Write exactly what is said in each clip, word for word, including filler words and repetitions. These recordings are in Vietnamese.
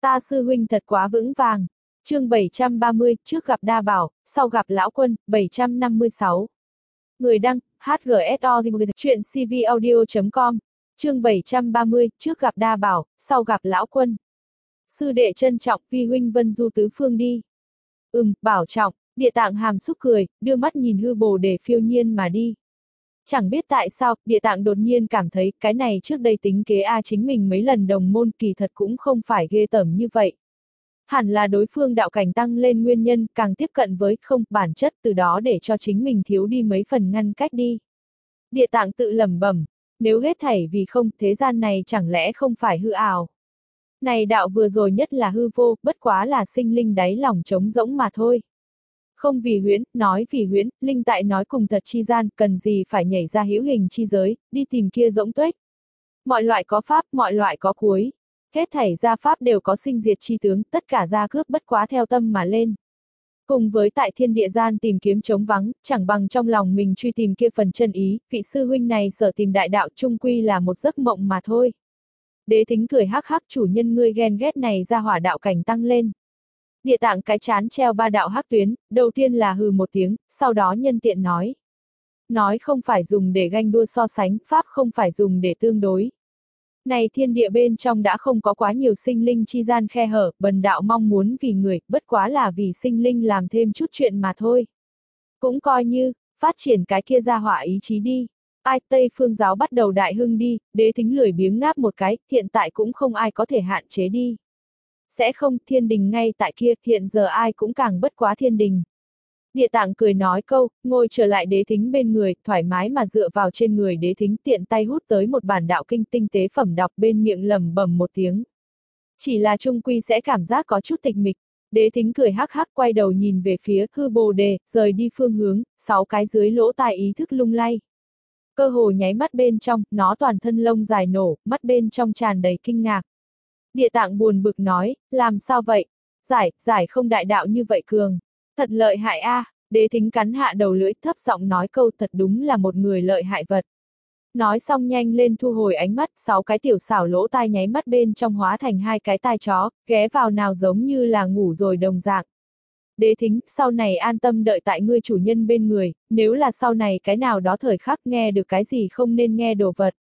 Ta sư huynh thật quá vững vàng. Chương bảy trăm ba mươi, trước gặp đa bảo, sau gặp lão quân, bảy trăm năm mươi sáu. Người đăng, hát giê ét o chuyện c v audio chấm com. Chương bảy trăm ba mươi, trước gặp đa bảo, sau gặp lão quân. Sư đệ trân trọng, vi huynh vân du tứ phương đi. Ừm, bảo trọng. Địa Tạng hàm xúc cười, đưa mắt nhìn hư bồ đề phiêu nhiên mà đi. Chẳng biết tại sao, Địa Tạng đột nhiên cảm thấy, cái này trước đây tính kế a chính mình mấy lần đồng môn kỳ thật cũng không phải ghê tởm như vậy. Hẳn là đối phương đạo cảnh tăng lên nguyên nhân, càng tiếp cận với không bản chất, từ đó để cho chính mình thiếu đi mấy phần ngăn cách đi. Địa Tạng tự lẩm bẩm, nếu hết thảy vì không, thế gian này chẳng lẽ không phải hư ảo. Này đạo vừa rồi nhất là hư vô, bất quá là sinh linh đáy lòng trống rỗng mà thôi. Không vì huyễn, nói vì huyễn, linh tại nói cùng thật chi gian, cần gì phải nhảy ra hữu hình chi giới, đi tìm kia rỗng tuếch. Mọi loại có pháp, mọi loại có cuối. Hết thảy gia pháp đều có sinh diệt chi tướng, tất cả gia cướp bất quá theo tâm mà lên. Cùng với tại thiên địa gian tìm kiếm trống vắng, chẳng bằng trong lòng mình truy tìm kia phần chân ý, vị sư huynh này sở tìm đại đạo chung quy là một giấc mộng mà thôi. Đế Thính cười hắc hắc, chủ nhân ngươi ghen ghét này ra hỏa đạo cảnh tăng lên. Địa Tạng cái chán treo ba đạo hắc tuyến, đầu tiên là hừ một tiếng, sau đó nhân tiện nói. Nói không phải dùng để ganh đua so sánh, pháp không phải dùng để tương đối. Này thiên địa bên trong đã không có quá nhiều sinh linh chi gian khe hở, bần đạo mong muốn vì người, bất quá là vì sinh linh làm thêm chút chuyện mà thôi. Cũng coi như, phát triển cái kia ra hỏa ý chí đi. Ai Tây Phương giáo bắt đầu đại hưng đi, Đế Thính lười biếng ngáp một cái, hiện tại cũng không ai có thể hạn chế đi. Sẽ không, thiên đình ngay tại kia, hiện giờ ai cũng càng bất quá thiên đình. Địa Tạng cười nói câu, ngồi trở lại Đế Thính bên người, thoải mái mà dựa vào trên người Đế Thính, tiện tay hút tới một bản đạo kinh tinh tế phẩm đọc bên miệng lẩm bẩm một tiếng. Chỉ là trung quy sẽ cảm giác có chút tịch mịch. Đế Thính cười hắc hắc quay đầu nhìn về phía hư bồ đề, rời đi phương hướng, sáu cái dưới lỗ tai ý thức lung lay. Cơ hồ nháy mắt bên trong, nó toàn thân lông dài nổ, mắt bên trong tràn đầy kinh ngạc. Địa Tạng buồn bực nói, làm sao vậy? Giải, giải không đại đạo như vậy cường. Thật lợi hại a. À. Đế Thính cắn hạ đầu lưỡi, thấp giọng nói câu thật đúng là một người lợi hại vật. Nói xong nhanh lên thu hồi ánh mắt, sáu cái tiểu xảo lỗ tai nháy mắt bên trong hóa thành hai cái tai chó, ghé vào nào giống như là ngủ rồi đồng dạng. Đế Thính, sau này an tâm đợi tại ngươi chủ nhân bên người, nếu là sau này cái nào đó thời khắc nghe được cái gì không nên nghe đồ vật.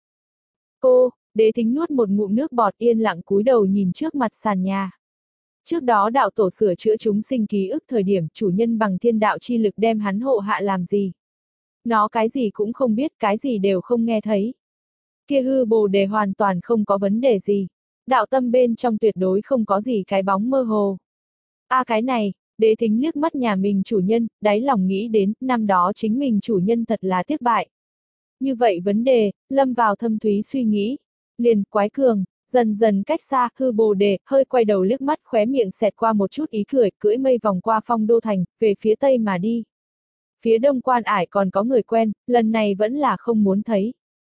Cô, Đế Thính nuốt một ngụm nước bọt yên lặng cúi đầu nhìn trước mặt sàn nhà. Trước đó đạo tổ sửa chữa chúng sinh ký ức thời điểm chủ nhân bằng thiên đạo chi lực đem hắn hộ hạ làm gì. Nó cái gì cũng không biết, cái gì đều không nghe thấy. Kia hư bồ đề hoàn toàn không có vấn đề gì. Đạo tâm bên trong tuyệt đối không có gì cái bóng mơ hồ. A à, cái này, Đế Thính liếc mắt nhà mình chủ nhân, đáy lòng nghĩ đến, năm đó chính mình chủ nhân thật là tiếc bại. Như vậy vấn đề, lâm vào thâm thúy suy nghĩ. Liền, quái cường, dần dần cách xa, hư bồ đề, hơi quay đầu liếc mắt khóe miệng xẹt qua một chút ý cười, cưỡi mây vòng qua phong đô thành, về phía tây mà đi. Phía đông quan ải còn có người quen, lần này vẫn là không muốn thấy.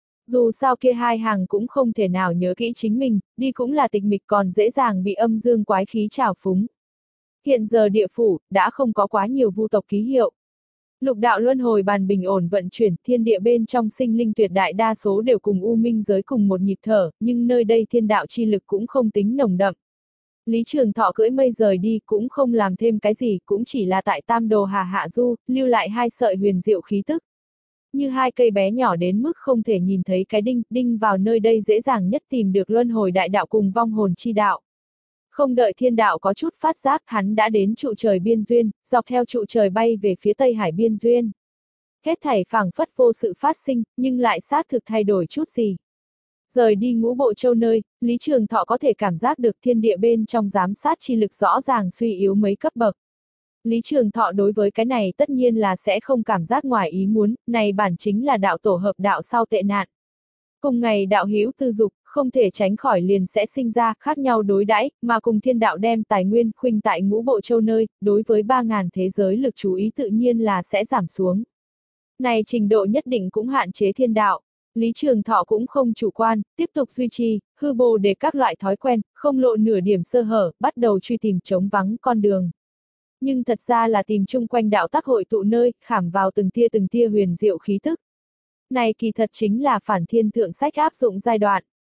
Dù sao kia hai hàng cũng không thể nào nhớ kỹ chính mình, đi cũng là tịch mịch còn dễ dàng bị âm dương quái khí trào phúng. Hiện giờ địa phủ, đã không có quá nhiều vu tộc ký hiệu. Lục đạo luân hồi bàn bình ổn vận chuyển, thiên địa bên trong sinh linh tuyệt đại đa số đều cùng u minh giới cùng một nhịp thở, nhưng nơi đây thiên đạo chi lực cũng không tính nồng đậm. Lý Trường Thọ cưỡi mây rời đi cũng không làm thêm cái gì, cũng chỉ là tại Tam Đồ Hà hạ du, lưu lại hai sợi huyền diệu khí tức. Như hai cây bé nhỏ đến mức không thể nhìn thấy cái đinh, đinh vào nơi đây dễ dàng nhất tìm được luân hồi đại đạo cùng vong hồn chi đạo. Không đợi thiên đạo có chút phát giác, hắn đã đến trụ trời biên duyên, dọc theo trụ trời bay về phía Tây Hải biên duyên. Hết thảy phảng phất vô sự phát sinh, nhưng lại xác thực thay đổi chút gì. Rời đi Ngũ Bộ Châu nơi, Lý Trường Thọ có thể cảm giác được thiên địa bên trong giám sát chi lực rõ ràng suy yếu mấy cấp bậc. Lý Trường Thọ đối với cái này tất nhiên là sẽ không cảm giác ngoài ý muốn, này bản chính là đạo tổ hợp đạo sau tệ nạn. Cùng ngày đạo hữu tư dục, không thể tránh khỏi liền sẽ sinh ra khác nhau đối đãi, mà cùng thiên đạo đem tài nguyên khuynh tại Ngũ Bộ Châu nơi, đối với ba ngàn thế giới lực chú ý tự nhiên là sẽ giảm xuống. Này trình độ nhất định cũng hạn chế thiên đạo. Lý Trường Thọ cũng không chủ quan, tiếp tục duy trì, hư bồ để các loại thói quen, không lộ nửa điểm sơ hở, bắt đầu truy tìm trống vắng con đường. Nhưng thật ra là tìm chung quanh đạo tác hội tụ nơi, khảm vào từng tia từng tia huyền diệu khí tức. Này kỳ thật chính là phản thiên thượng sách áp dụng giai đoạn.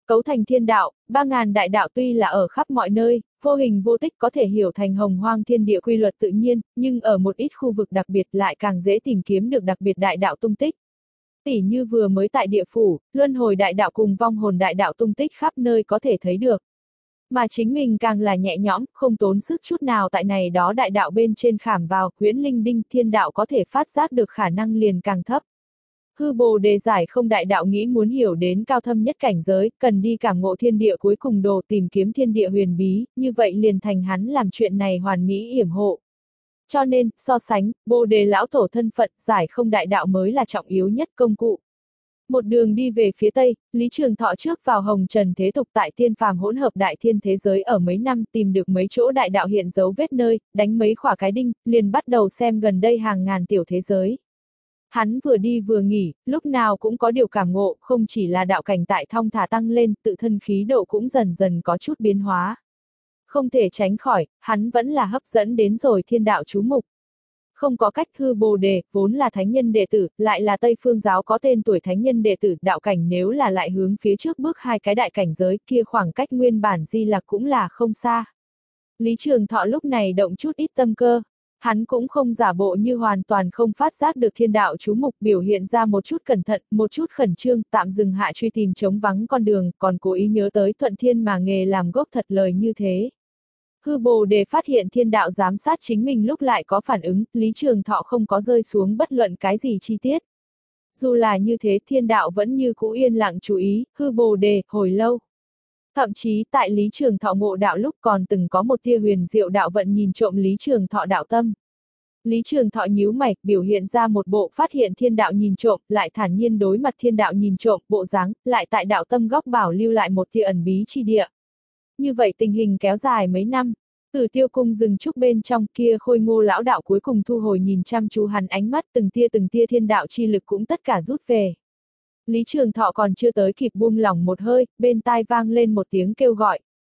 Cấu thành thiên đạo, ba ngàn đại đạo tuy là ở khắp mọi nơi, vô hình vô tích có thể hiểu thành hồng hoang thiên địa quy luật tự nhiên, nhưng ở một ít khu vực đặc biệt lại càng dễ tìm kiếm được đặc biệt đại đạo tung tích. Tỉ như vừa mới tại địa phủ, luân hồi đại đạo cùng vong hồn đại đạo tung tích khắp nơi có thể thấy được. Mà chính mình càng là nhẹ nhõm, không tốn sức chút nào tại này đó đại đạo bên trên khảm vào, huyễn linh đinh thiên đạo có thể phát giác được khả năng liền càng thấp. Hư Bồ Đề giải không đại đạo nghĩ muốn hiểu đến cao thâm nhất cảnh giới, cần đi cảm ngộ thiên địa cuối cùng đồ tìm kiếm thiên địa huyền bí, như vậy liền thành hắn làm chuyện này hoàn mỹ yểm hộ. Cho nên, so sánh, Bồ Đề lão tổ thân phận, giải không đại đạo mới là trọng yếu nhất công cụ. Một đường đi về phía Tây, Lý Trường Thọ trước vào hồng trần thế tục tại thiên phàm hỗn hợp đại thiên thế giới ở mấy năm tìm được mấy chỗ đại đạo hiện dấu vết nơi, đánh mấy khỏa cái đinh, liền bắt đầu xem gần đây hàng ngàn tiểu thế giới. Hắn vừa đi vừa nghỉ, lúc nào cũng có điều cảm ngộ, không chỉ là đạo cảnh tại thong thả tăng lên, tự thân khí độ cũng dần dần có chút biến hóa. Không thể tránh khỏi, hắn vẫn là hấp dẫn đến rồi thiên đạo chú mục. Không có cách, Hư Bồ Đề, vốn là thánh nhân đệ tử, lại là Tây Phương giáo có tên tuổi thánh nhân đệ tử, đạo cảnh nếu là lại hướng phía trước bước hai cái đại cảnh giới kia khoảng cách nguyên bản di lạc cũng là không xa. Lý Trường Thọ lúc này động chút ít tâm cơ. Hắn cũng không giả bộ như hoàn toàn không phát giác được thiên đạo chú mục, biểu hiện ra một chút cẩn thận, một chút khẩn trương, tạm dừng hạ truy tìm trống vắng con đường, còn cố ý nhớ tới thuận thiên mà nghề làm gốc thật lời như thế. Hư Bồ Đề phát hiện thiên đạo giám sát chính mình lúc lại có phản ứng, Lý Trường Thọ không có rơi xuống bất luận cái gì chi tiết. Dù là như thế thiên đạo vẫn như cũ yên lặng chú ý, Hư Bồ Đề, hồi lâu. Thậm chí tại Lý Trường Thọ ngộ đạo lúc còn từng có một tia huyền diệu đạo vận nhìn trộm Lý Trường Thọ đạo tâm. Lý Trường Thọ nhíu mày, biểu hiện ra một bộ phát hiện thiên đạo nhìn trộm, lại thản nhiên đối mặt thiên đạo nhìn trộm, bộ dáng, lại tại đạo tâm góc bảo lưu lại một tia ẩn bí chi địa. Như vậy tình hình kéo dài mấy năm, Tử Tiêu cung rừng trúc bên trong kia khôi ngô lão đạo cuối cùng thu hồi nhìn chăm chú hắn ánh mắt, từng tia từng tia thiên đạo chi lực cũng tất cả rút về. Lý Trường Thọ còn chưa tới kịp buông lỏng một hơi, bên tai vang lên một tiếng kêu gọi.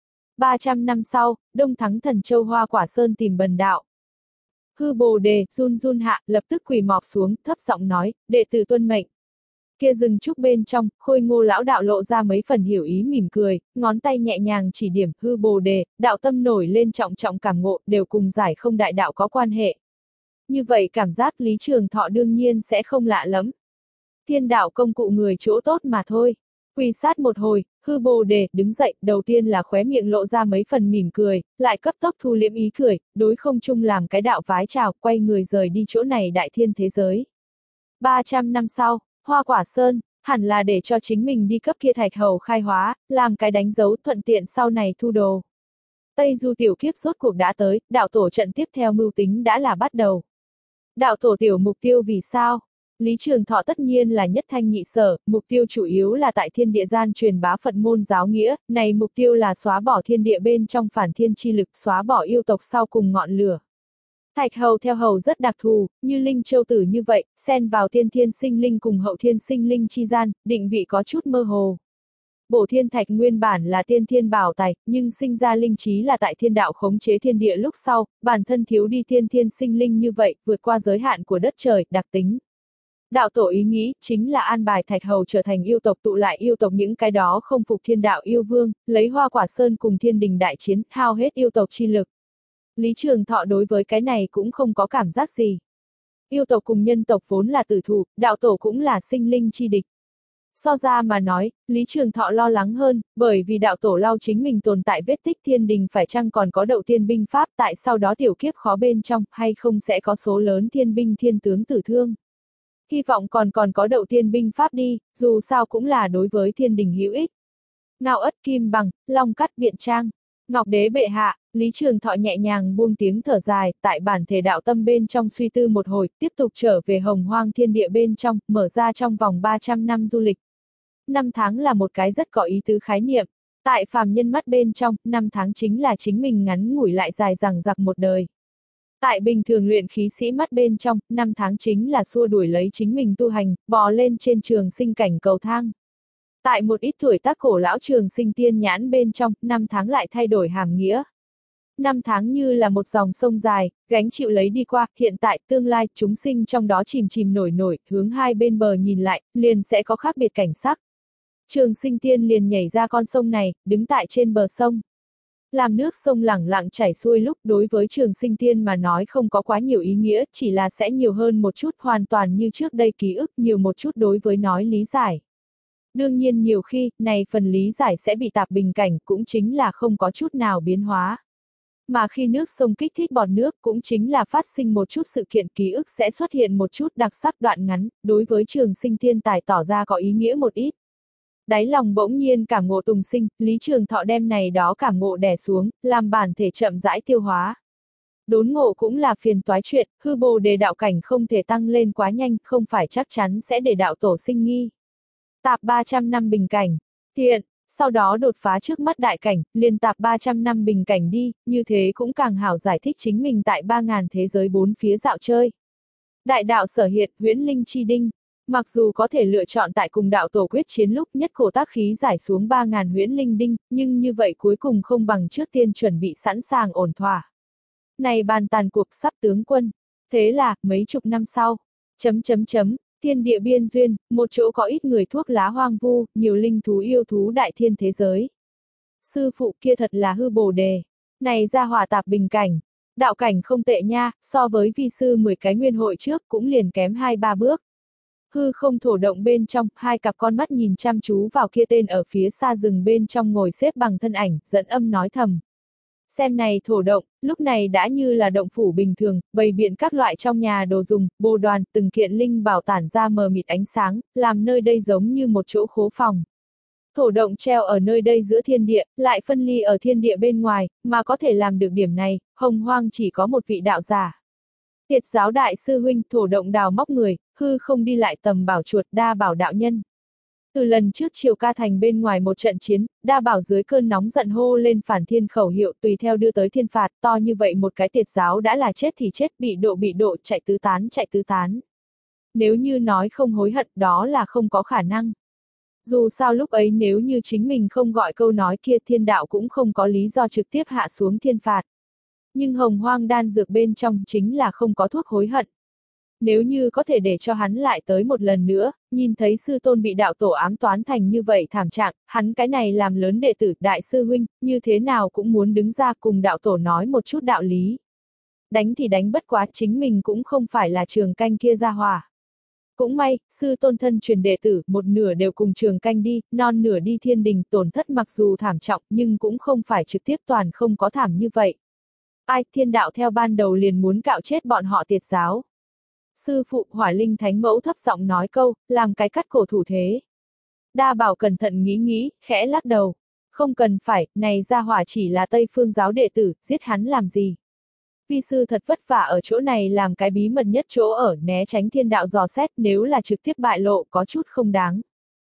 ba trăm năm sau, Đông Thắng Thần Châu Hoa Quả Sơn tìm Bần Đạo. Hư Bồ Đề, run run hạ, lập tức quỳ mọp xuống, thấp giọng nói, đệ tử tuân mệnh. Kia rừng trúc bên trong, khôi ngô lão đạo lộ ra mấy phần hiểu ý mỉm cười, ngón tay nhẹ nhàng chỉ điểm, Hư Bồ Đề, đạo tâm nổi lên trọng trọng cảm ngộ, đều cùng giải không đại đạo có quan hệ. Như vậy cảm giác Lý Trường Thọ đương nhiên sẽ không lạ lắm. Thiên đạo công cụ người chỗ tốt mà thôi. Quỳ sát một hồi, Hư Bồ Đề đứng dậy, đầu tiên là khóe miệng lộ ra mấy phần mỉm cười, lại cấp tốc thu liễm ý cười, đối không trung làm cái đạo vái chào, quay người rời đi chỗ này đại thiên thế giới. ba trăm năm sau, Hoa Quả Sơn, hẳn là để cho chính mình đi cấp kia thạch hầu khai hóa, làm cái đánh dấu thuận tiện sau này thu đồ. Tây Du tiểu kiếp rốt cuộc đã tới, đạo tổ trận tiếp theo mưu tính đã là bắt đầu. Đạo tổ tiểu mục tiêu vì sao? Lý Trường Thọ tất nhiên là nhất thanh nhị sở, mục tiêu chủ yếu là tại thiên địa gian truyền bá Phật môn giáo nghĩa, này mục tiêu là xóa bỏ thiên địa bên trong phản thiên chi lực, xóa bỏ yêu tộc sau cùng ngọn lửa. Thạch hầu theo hầu rất đặc thù, như linh châu tử như vậy, xen vào tiên thiên sinh linh cùng hậu thiên sinh linh chi gian, định vị có chút mơ hồ. Bổ thiên thạch nguyên bản là tiên thiên bảo tài, nhưng sinh ra linh trí là tại thiên đạo khống chế thiên địa lúc sau, bản thân thiếu đi tiên thiên sinh linh như vậy, vượt qua giới hạn của đất trời, đặc tính. Đạo tổ ý nghĩ, chính là an bài thạch hầu trở thành yêu tộc tụ lại yêu tộc những cái đó không phục thiên đạo yêu vương, lấy Hoa Quả Sơn cùng thiên đình đại chiến, hao hết yêu tộc chi lực. Lý Trường Thọ đối với cái này cũng không có cảm giác gì. Yêu tộc cùng nhân tộc vốn là tử thủ, đạo tổ cũng là sinh linh chi địch. So ra mà nói, Lý Trường Thọ lo lắng hơn, bởi vì đạo tổ lau chính mình tồn tại vết tích thiên đình phải chăng còn có đậu tiên binh pháp tại sau đó tiểu kiếp khó bên trong, hay không sẽ có số lớn thiên binh thiên tướng tử thương. Hy vọng còn còn có đậu tiên binh pháp đi, dù sao cũng là đối với thiên đình hữu ích. Ngao ất kim bằng, long cắt biện trang. Ngọc đế bệ hạ, Lý Trường Thọ nhẹ nhàng buông tiếng thở dài, tại bản thể đạo tâm bên trong suy tư một hồi, tiếp tục trở về hồng hoang thiên địa bên trong, mở ra trong vòng ba trăm năm du lịch. Năm tháng là một cái rất có ý tứ khái niệm. Tại phàm nhân mắt bên trong, năm tháng chính là chính mình ngắn ngủi lại dài dằng dặc một đời. Tại bình thường luyện khí sĩ mắt bên trong, năm tháng chính là xua đuổi lấy chính mình tu hành, bò lên trên trường sinh cảnh cầu thang. Tại một ít tuổi tác cổ lão trường sinh tiên nhãn bên trong, năm tháng lại thay đổi hàm nghĩa. Năm tháng như là một dòng sông dài, gánh chịu lấy đi qua, hiện tại, tương lai, chúng sinh trong đó chìm chìm nổi nổi, hướng hai bên bờ nhìn lại, liền sẽ có khác biệt cảnh sắc. Trường Sinh Tiên liền nhảy ra con sông này, đứng tại trên bờ sông. Làm nước sông lẳng lặng chảy xuôi lúc đối với Trường Sinh Tiên mà nói không có quá nhiều ý nghĩa, chỉ là sẽ nhiều hơn một chút hoàn toàn như trước đây ký ức nhiều một chút đối với nói lý giải. Đương nhiên nhiều khi, này phần lý giải sẽ bị tạp bình cảnh cũng chính là không có chút nào biến hóa. Mà khi nước sông kích thích bọt nước cũng chính là phát sinh một chút sự kiện ký ức sẽ xuất hiện một chút đặc sắc đoạn ngắn, đối với Trường Sinh Tiên tài tỏ ra có ý nghĩa một ít. Đáy lòng bỗng nhiên cảm ngộ tùng sinh, Lý Trường Thọ đem này đó cảm ngộ đè xuống, làm bản thể chậm rãi tiêu hóa. Đốn ngộ cũng là phiền toái chuyện, hư bồ đề đạo cảnh không thể tăng lên quá nhanh, không phải chắc chắn sẽ để đạo tổ sinh nghi. Tạp ba trăm năm bình cảnh, thiện, sau đó đột phá trước mắt đại cảnh, liền tạp ba trăm năm bình cảnh đi, như thế cũng càng hảo giải thích chính mình tại ba ngàn thế giới bốn phía dạo chơi. Đại đạo sở hiện, huyễn linh chi đinh. Mặc dù có thể lựa chọn tại cùng đạo tổ quyết chiến lúc nhất cổ tác khí giải xuống ba ngàn huyễn linh đinh, nhưng như vậy cuối cùng không bằng trước tiên chuẩn bị sẵn sàng ổn thỏa. Này bàn tàn cuộc sắp tướng quân. Thế là, mấy chục năm sau. Chấm chấm chấm, thiên địa biên duyên, một chỗ có ít người thuốc lá hoang vu, nhiều linh thú yêu thú đại thiên thế giới. Sư phụ kia thật là hư bồ đề. Này ra hỏa tạp bình cảnh. Đạo cảnh không tệ nha, so với vi sư mười cái nguyên hội trước cũng liền kém hai ba bước. Hư không thổ động bên trong, hai cặp con mắt nhìn chăm chú vào kia tên ở phía xa rừng bên trong ngồi xếp bằng thân ảnh, dẫn âm nói thầm. Xem này thổ động, lúc này đã như là động phủ bình thường, bày biện các loại trong nhà đồ dùng, bồ đoàn, từng kiện linh bảo tản ra mờ mịt ánh sáng, làm nơi đây giống như một chỗ khố phòng. Thổ động treo ở nơi đây giữa thiên địa, lại phân ly ở thiên địa bên ngoài, mà có thể làm được điểm này, hồng hoang chỉ có một vị đạo giả. Tiệt giáo đại sư huynh thổ động đào móc người, hư không đi lại tầm bảo chuột đa bảo đạo nhân. Từ lần trước Triều Ca Thành bên ngoài một trận chiến, đa bảo dưới cơn nóng giận hô lên phản thiên khẩu hiệu tùy theo đưa tới thiên phạt, to như vậy một cái tiệt giáo đã là chết thì chết, bị độ bị độ, chạy tứ tán chạy tứ tán. Nếu như nói không hối hận đó là không có khả năng. Dù sao lúc ấy nếu như chính mình không gọi câu nói kia thiên đạo cũng không có lý do trực tiếp hạ xuống thiên phạt. Nhưng hồng hoang đan dược bên trong chính là không có thuốc hối hận. Nếu như có thể để cho hắn lại tới một lần nữa, nhìn thấy sư tôn bị đạo tổ ám toán thành như vậy thảm trạng, hắn cái này làm lớn đệ tử đại sư huynh, như thế nào cũng muốn đứng ra cùng đạo tổ nói một chút đạo lý. Đánh thì đánh bất quá chính mình cũng không phải là trường canh kia ra hòa. Cũng may, sư tôn thân truyền đệ tử, một nửa đều cùng trường canh đi, non nửa đi thiên đình, tổn thất mặc dù thảm trọng nhưng cũng không phải trực tiếp toàn không có thảm như vậy. Ai, thiên đạo theo ban đầu liền muốn cạo chết bọn họ tiệt giáo. Sư phụ Hỏa Linh Thánh Mẫu thấp giọng nói câu, làm cái cắt cổ thủ thế. Đa bảo cẩn thận nghĩ nghĩ, khẽ lắc đầu. Không cần phải, này ra hỏa chỉ là Tây Phương giáo đệ tử, giết hắn làm gì. Vi sư thật vất vả ở chỗ này làm cái bí mật nhất chỗ ở, né tránh thiên đạo dò xét, nếu là trực tiếp bại lộ có chút không đáng.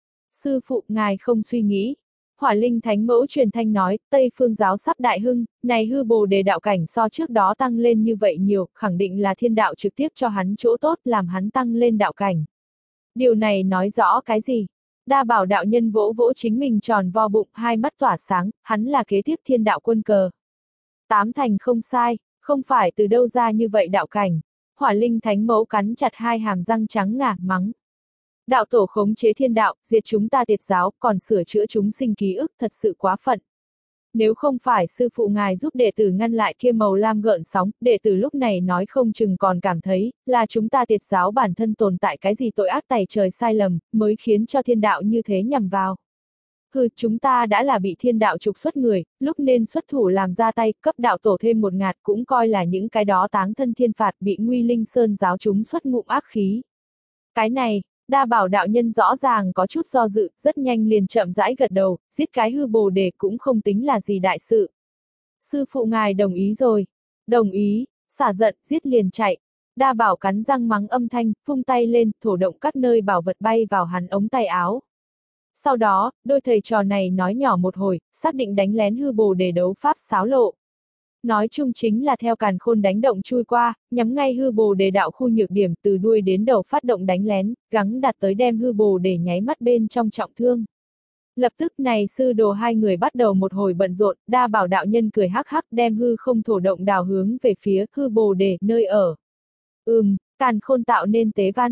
Sư phụ ngài không suy nghĩ. Hỏa Linh Thánh Mẫu truyền thanh nói, Tây Phương giáo sắp đại hưng, này hư bồ đề đạo cảnh so trước đó tăng lên như vậy nhiều, khẳng định là thiên đạo trực tiếp cho hắn chỗ tốt làm hắn tăng lên đạo cảnh. Điều này nói rõ cái gì? Đa bảo đạo nhân vỗ vỗ chính mình tròn vo bụng, hai mắt tỏa sáng, hắn là kế tiếp thiên đạo quân cờ. Tám thành không sai, không phải từ đâu ra như vậy đạo cảnh. Hỏa Linh Thánh Mẫu cắn chặt hai hàm răng trắng ngà, mắng. Đạo tổ khống chế thiên đạo, diệt chúng ta tiệt giáo, còn sửa chữa chúng sinh ký ức thật sự quá phận. Nếu không phải sư phụ ngài giúp đệ tử ngăn lại kia màu lam gợn sóng, đệ tử lúc này nói không chừng còn cảm thấy, là chúng ta tiệt giáo bản thân tồn tại cái gì tội ác tày trời sai lầm, mới khiến cho thiên đạo như thế nhằm vào. Hừ, chúng ta đã là bị thiên đạo trục xuất người, lúc nên xuất thủ làm ra tay, cấp đạo tổ thêm một ngạt cũng coi là những cái đó táng thân thiên phạt bị Nguy Linh Sơn giáo chúng xuất ngụm ác khí. Cái này, Đa bảo đạo nhân rõ ràng có chút do dự, rất nhanh liền chậm rãi gật đầu, giết cái hư bồ đề cũng không tính là gì đại sự. Sư phụ ngài đồng ý rồi. Đồng ý, xả giận, giết liền chạy. Đa bảo cắn răng mắng âm thanh, vung tay lên, thổ động các nơi bảo vật bay vào hắn ống tay áo. Sau đó, đôi thầy trò này nói nhỏ một hồi, xác định đánh lén hư bồ đề đấu pháp xáo lộ. Nói chung chính là theo càn khôn đánh động chui qua, nhắm ngay hư bồ đề đạo khu nhược điểm từ đuôi đến đầu phát động đánh lén, gắng đạt tới đem hư bồ đề nháy mắt bên trong trọng thương. Lập tức này sư đồ hai người bắt đầu một hồi bận rộn, đa bảo đạo nhân cười hắc hắc đem hư không thổ động đào hướng về phía hư bồ đề nơi ở. Ừm, càn khôn tạo nên tế văn.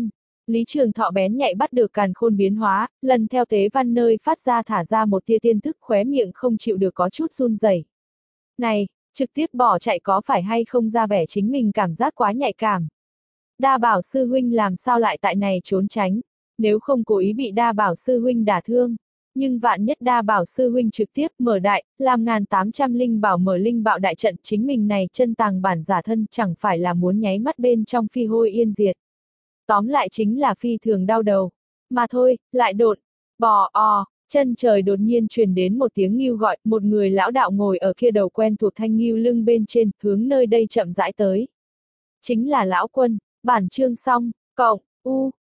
Lý Trường Thọ bén nhạy bắt được càn khôn biến hóa, lần theo tế văn nơi phát ra thả ra một tia tiên thức, khóe miệng không chịu được có chút run rẩy. Này, trực tiếp bỏ chạy có phải hay không ra vẻ chính mình cảm giác quá nhạy cảm. Đa Bảo sư huynh làm sao lại tại này trốn tránh, nếu không cố ý bị Đa Bảo sư huynh đả thương. Nhưng vạn nhất Đa Bảo sư huynh trực tiếp mở đại, làm ngàn tám trăm linh bảo mở linh bạo đại trận, chính mình này chân tàng bản giả thân chẳng phải là muốn nháy mắt bên trong phi hôi yên diệt. Tóm lại chính là phi thường đau đầu. Mà thôi, lại đột, bò o, chân trời đột nhiên truyền đến một tiếng ngưu gọi, một người lão đạo ngồi ở kia đầu quen thuộc thanh ngưu lưng bên trên, hướng nơi đây chậm rãi tới. Chính là lão quân, bản chương xong, cộng, u.